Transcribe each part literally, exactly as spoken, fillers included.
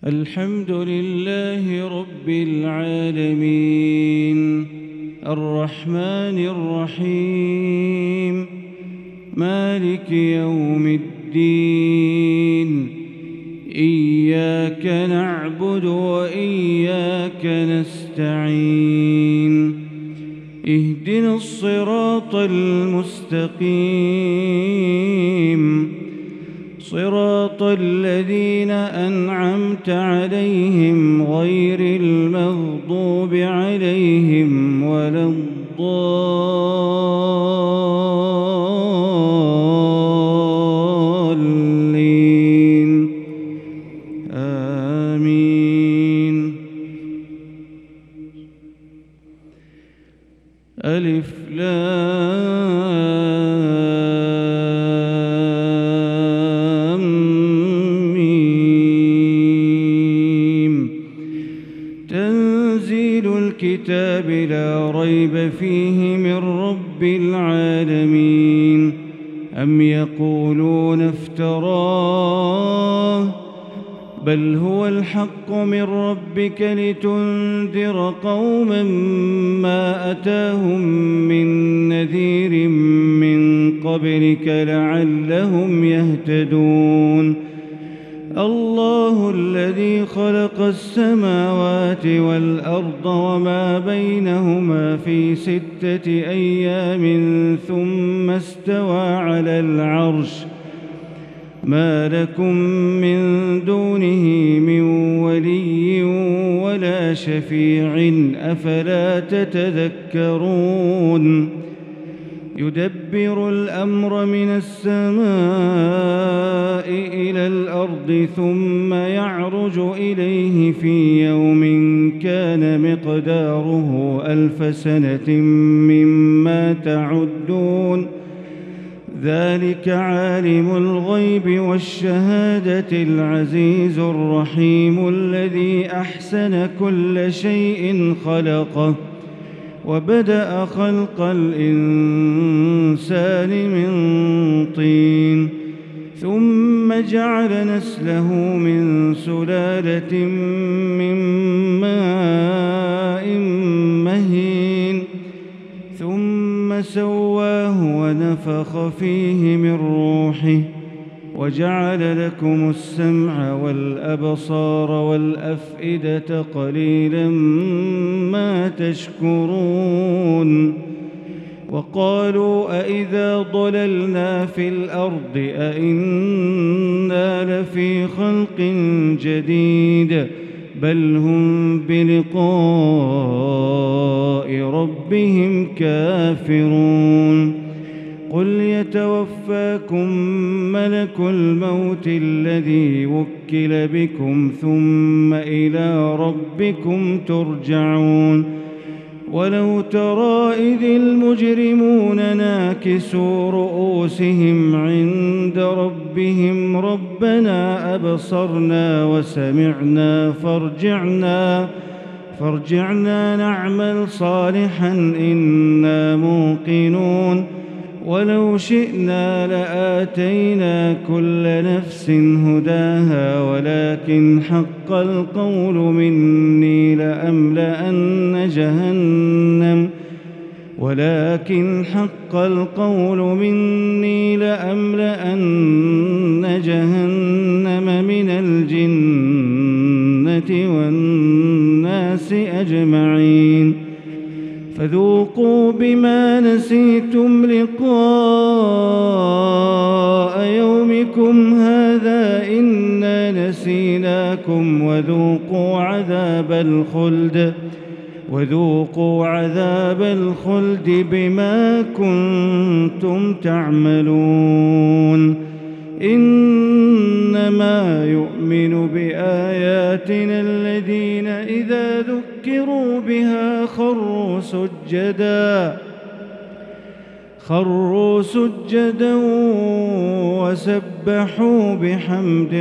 الحمد لله رب العالمين الرحمن الرحيم مالك يوم الدين إياك نعبد وإياك نستعين اهدنا الصراط المستقيم صراط الذين أنعمت عليهم غير المغضوب عليهم ولا الضالين آمين. ألف لام ميم. تنزيل الكتاب لا ريب فيه من رب العالمين. أم يقولون افتراه بل هو الحق من ربك لتنذر قوما ما أتاهم من نذير من قبلك لعلهم يهتدون. الله الذي خلق السماوات والأرض وما بينهما في ستة أيام ثم استوى على العرش ما لكم من دونه من ولي ولا شفيع أفلا تتذكرون. يدبر الأمر من السماء إلى الأرض ثم يعرج إليه في يوم كان مقداره ألف سنة مما تعدون. ذلك عالم الغيب والشهادة العزيز الرحيم الذي أحسن كل شيء خلقه وبدأ خلق الإنسان من طين ثم جعل نسله من سلالة من ماء مهين ثم سواه ونفخ فيه من روحه وجعل لكم السمع والأبصار والأفئدة قليلا ما تشكرون. وقالوا أإذا ضللنا في الأرض أإنا لفي خلق جديد بل هم بلقاء ربهم كافرون. قل يتوفاكم ملك الموت الذي وكل بكم ثم إلى ربكم ترجعون. ولو ترى إذ المجرمون ناكسوا رؤوسهم عند ربهم ربنا أبصرنا وسمعنا فارجعنا فارجعنا نعمل صالحا إنا موقنون. ولو شئنا لآتينا كل نفس هداها ولكن حق القول مني لأملأن جهنم ولكن حق القول مني لأملأن جهنم من الجنة والناس أجمعين. فذوقوا بما نسيتم لقاء يومكم هذا إنا نسيناكم وذوقوا عذاب الخلد وذوقوا عذاب الخلد بما كنتم تعملون. إنما يؤمن بآياتنا الذين إذا ذكروا بها خروا سجدا خروا سجدا وسبحوا بحمد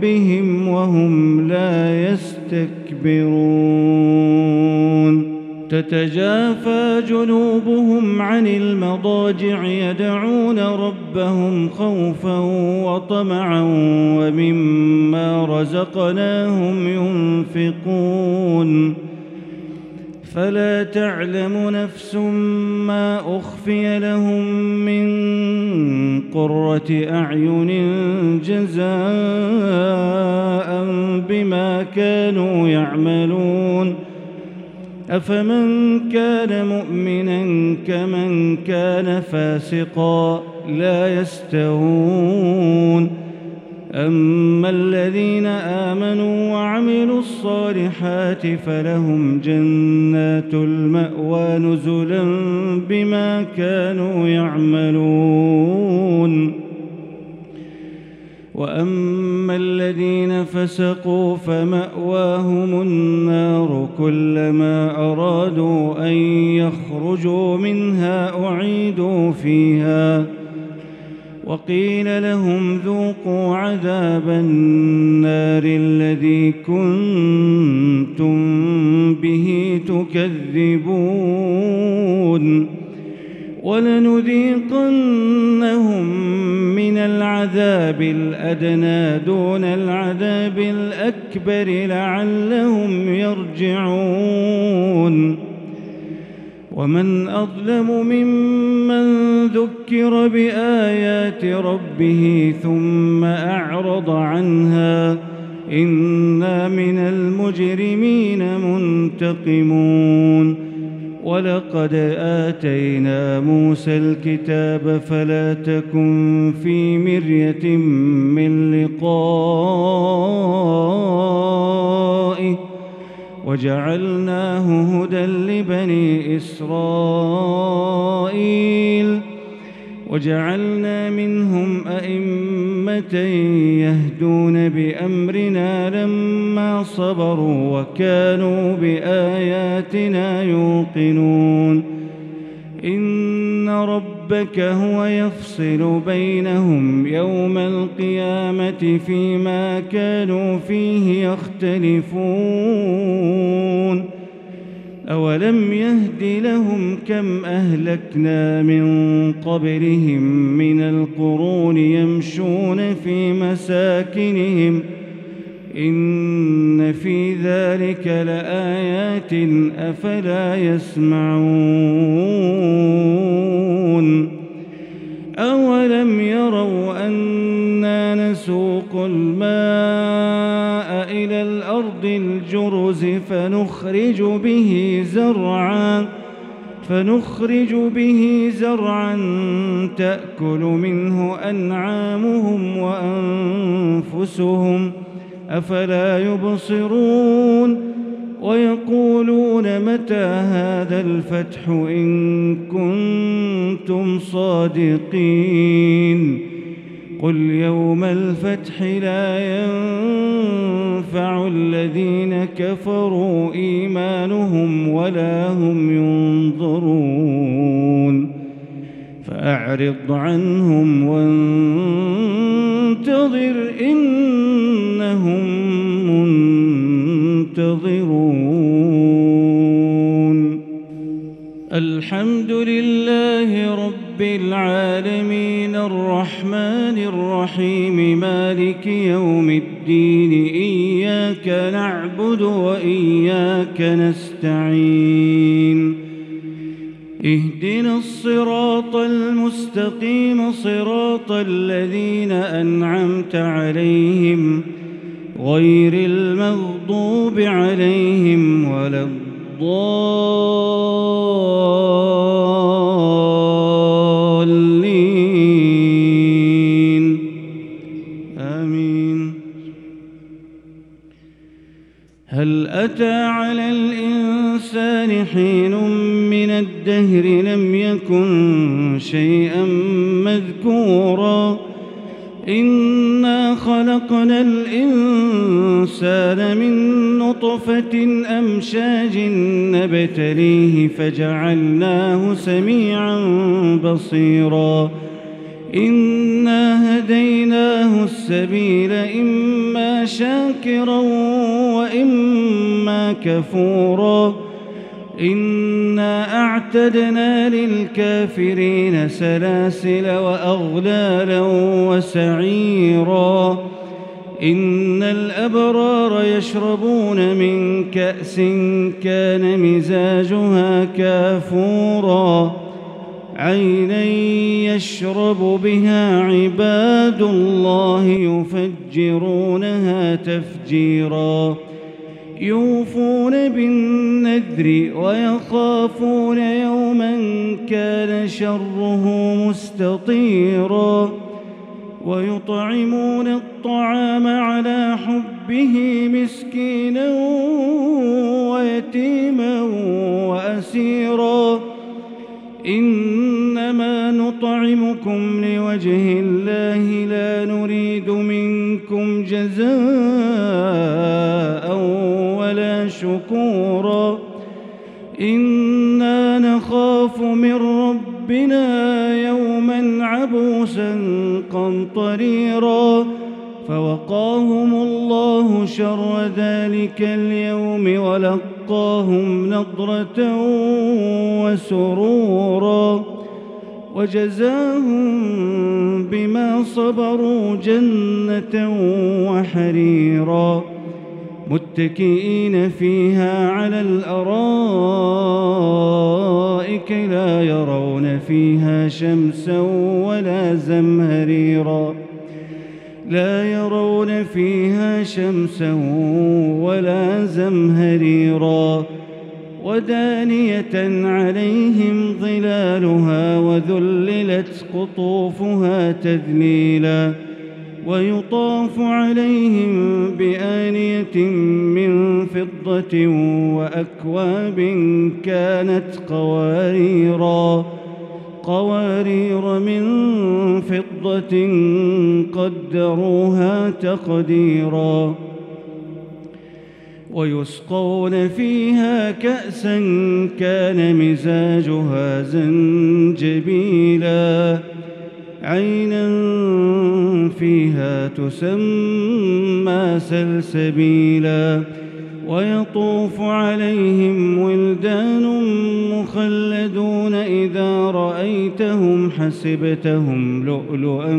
ربهم وهم لا يستكبرون. تتجافى جنوبهم عن المضاجع يدعون ربهم خوفا وطمعا ومما رزقناهم ينفقون فلا تعلم نفس ما أخفي لهم من قرة أعين جزاء بما كانوا يعملون أفمن كان مؤمنا كمن كان فاسقا لا يستوون أما الذين آمنوا وعملوا الصالحات فلهم جنات المأوى نزلا بما كانوا يعملون وأما الذين فسقوا فمأواهم النار كلما أرادوا أن يخرجوا منها أعيدوا فيها وقيل لهم ذوقوا عذاب النار الذي كنتم به تكذبون ولنذيقنهم من العذاب الأدنى دون العذاب الأكبر لعلهم يرجعون ومن أظلم ممن ذكر بآيات ربه ثم أعرض عنها إنا من المجرمين منتقمون ولقد آتينا موسى الكتاب فلا تكن في مرية من لقائه وجعلناه هدى لبني إسرائيل وجعلنا منهم أئمة يهدون بأمرنا لما صبروا وكانوا بآياتنا يوقنون إن ربك هو يفصل بينهم يوم القيامة فيما كانوا فيه يختلفون أولم يهد لهم كم أهلكنا من قبلهم من القرون يمشون في مساكنهم إن في ذلك لآيات أفلا يسمعون أولم يروا أنا نسوق الماء إلى الأرض الجرز فنخرج به زرعا فنخرج به زرعا تأكل منه أنعامهم وأنفسهم أفلا يبصرون ويقولون متى هذا الفتح إن كنتم صادقين قل يوم الفتح لا ينفع الذين كفروا إيمانهم ولا هم ينظرون فأعرض عنهم وانتظر إنهم منتظرون الحمد لله رب العالمين الرحمن الرحيم مالك يوم الدين إياك نعبد وإياك نستعين اهدنا الصراط المستقيم صراط الذين أنعمت عليهم غير المغضوب عليهم ولا الضالين آمين. هل أتى على الإنسان حين من الدهر لم يكن شيئا مذكورا إنا خلقنا الإنسان من نطفة أمشاج نبتليه فجعلناه سميعا بصيرا إنا هديناه السبيل إما شاكرا وإما كفورا إنا أعتدنا للكافرين سلاسل وأغلالا وسعيرا إن الأبرار يشربون من كأس كان مزاجها كافورا عينا يشرب بها عباد الله يفجرونها تفجيرا يوفون بالنذر ويخافون يوما كان شره مستطيرا ويطعمون الطعام على حبه مسكينا ويتيما وأسيرا إنما نطعمكم لوجه الله لا نريد منكم جزاء ولا شكورا إنا نخاف من ربنا يوما عبوسا قمطريرا فوقاهم الله شر ذلك اليوم ولقاهم نضرة وسرورا وجزاهم بما صبروا جنة وحريرا متكئين فيها على الأرائك لا يرون فيها شمسا ولا زمهريرا لا يرون فيها شمسا ولا زمهريرا ودانية عليهم ظلالها وذللت قطوفها تذليلا ويطاف عليهم بآنية من فضة وأكواب كانت قواريرا قوارير من فضة قدروها تقديرا ويسقون فيها كأسا كان مزاجها زنجبيلا عينا فيها تسمى سلسبيلا ويطوف عليهم ولدان مخلدون إذا رأيتهم حسبتهم لؤلؤا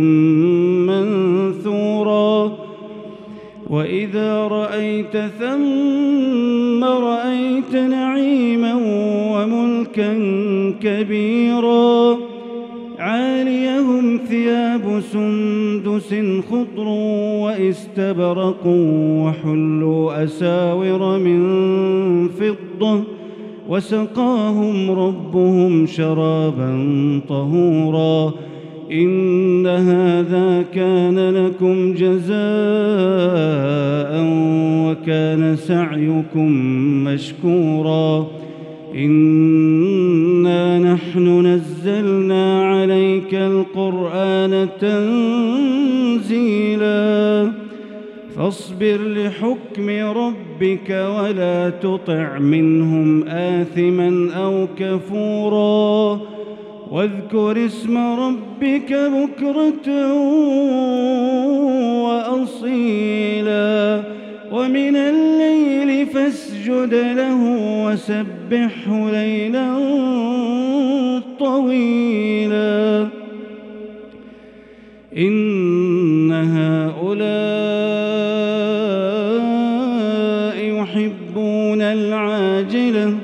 منثورا وإذا رأيت ثم رأيت نعيما وملكا كبيرا عاليهم ثياب سندس خضر واستبرق وحلوا أساور من فضة وسقاهم ربهم شرابا طهورا إن هذا كان لكم جزاء وكان سعيكم مشكورا إنا نحن نزلنا عليك القرآن تنزيلا فاصبر لحكم ربك ولا تطع منهم آثما أو كفورا واذكر اسم ربك بكرة وأصيلا ومن الليل فاسجد له وسبحه ليلا طويلا إن هؤلاء يحبون العاجلة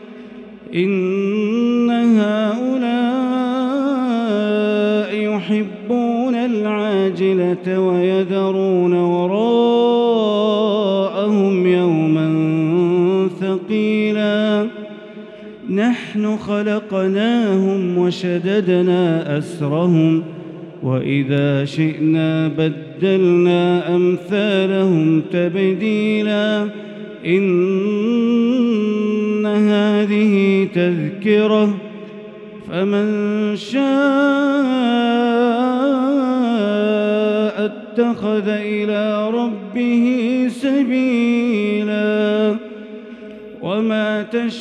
إن هؤلاء يحبون العاجلة ويذرون وراءهم يوما ثقيلا نحن خلقناهم وشددنا أسرهم وإذا شئنا بدلنا أمثالهم تبديلا إن هذه تذكرة فمن شاء اتخذ إلى ربه سبيلا وما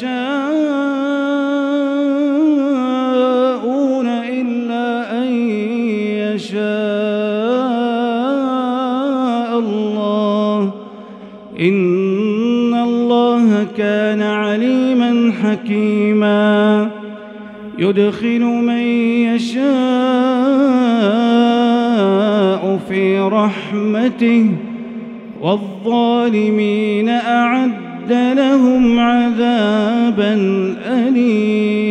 تشاءون إلا أن يشاء الله إن الله وكان عليما حكيما يدخل من يشاء في رحمته والظالمين أعد لهم عذابا أليما.